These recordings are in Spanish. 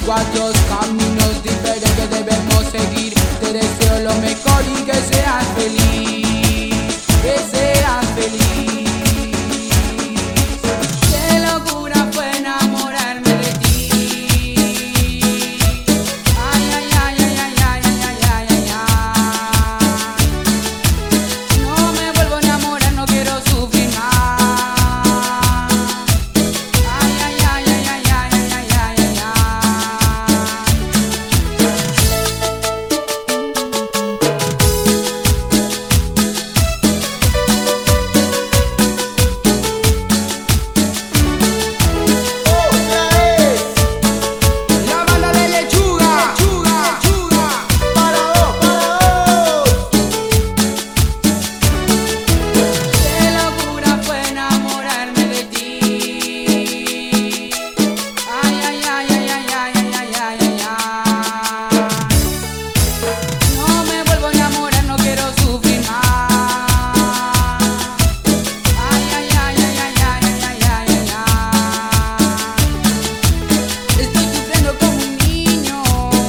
digo adiós, caminos diferentes debemos seguir. Te deseo lo mejor y que seas feliz, que seas feliz. Qué locura fue enamorarme de ti. Ay, ay, ay, ay, ay, ay, ay, ay, ay, ay. No me vuelvo a enamorar, no quiero sufrir más. Ay, ay, ay, ay, ay, ay, ay, ay, ay, ay. Otra vez, La banda de lechuga, lechuga, lechuga. para dos, para dos. Qué locura fue enamorarme de ti. Ay, ay, ay, ay, ay, ay, ay, ay, ay, ay, ay. No me vuelvo a enamorar, no quiero sufrir más. Ay, ay, ay, ay, ay, ay, ay, ay, ay, ay. Estoy sufriendo como un niño.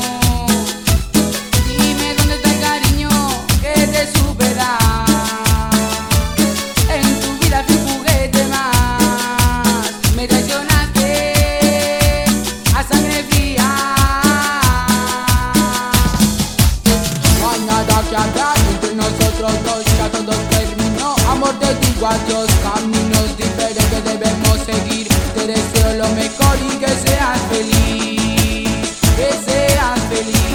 Dime dónde está el cariño que te supe dar. En tu vida fui un juguete más. Me traicionaste a sangre fría. No hay nada que hablar entre nosotros dos, ya todo terminó. Amor, te digo adiós, caminos diferentes debemos seguir. Te deseo lo mejor y que seas feliz, que seas feliz.